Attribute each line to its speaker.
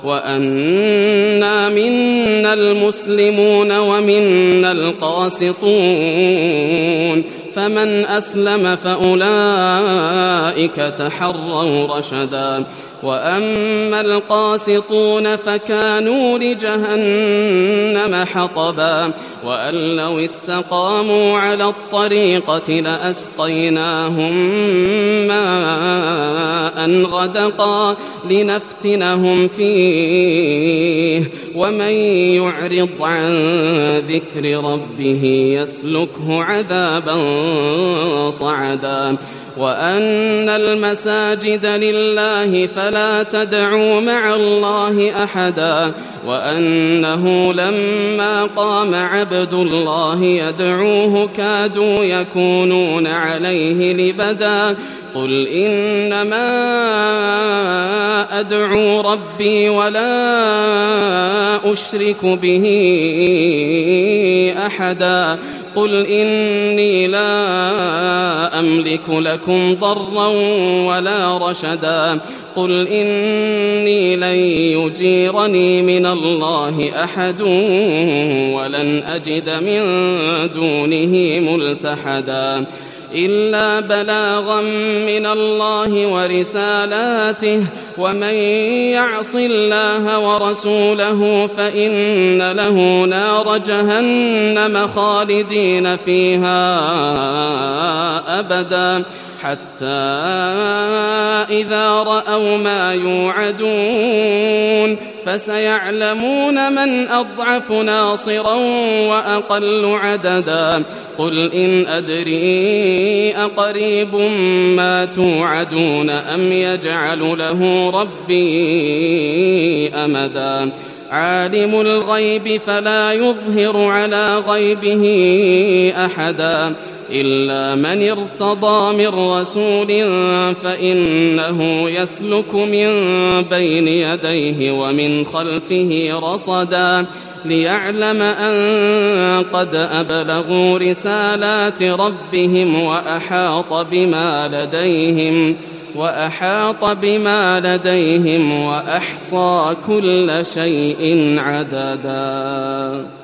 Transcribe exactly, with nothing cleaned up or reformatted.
Speaker 1: وأنا منا المسلمون ومنا القاسطون فمن أسلم فأولئك تحروا رشدا وأما القاسطون فكانوا لجهنم حطبا وأن لو استقاموا على الطريقة لأسقيناهم ماء غدقا لنفتنهم فيه ومن يعرض عن ذكر ربه يسلكه عذابا صعدا وأن المساجد لله فلا تدعوا مع الله أحدا وأنه لما قام عبد الله يدعوه كادوا يكونون عليه لبدا قل إنما أدعو ربي ولا أشرك به أحدا قل إني لا أملك لكم ضرا ولا رشدا قل إني لن يجيرني من الله أحد ولن أجد من دونه ملتحدا إلا بلاغا من الله ورسالاته ومن يعص الله ورسوله فإن له نار جهنم خالدين فيها أبدا حتى إذا رأوا ما يوعدون فسيعلمون من أضعف ناصرا وأقل عددا قل إن أدري أقريب ما توعدون أم يجعل له ربي أمدا عالم الغيب فلا يظهر على غيبه أحدا إلا من ارتضى من رسول فإنه يسلك من بين يديه ومن خلفه رصدا ليعلم أن قد أبلغوا رسالات ربهم وأحاط بما لديهم وأحاط بما لديهم وأحصى كل شيء عددا.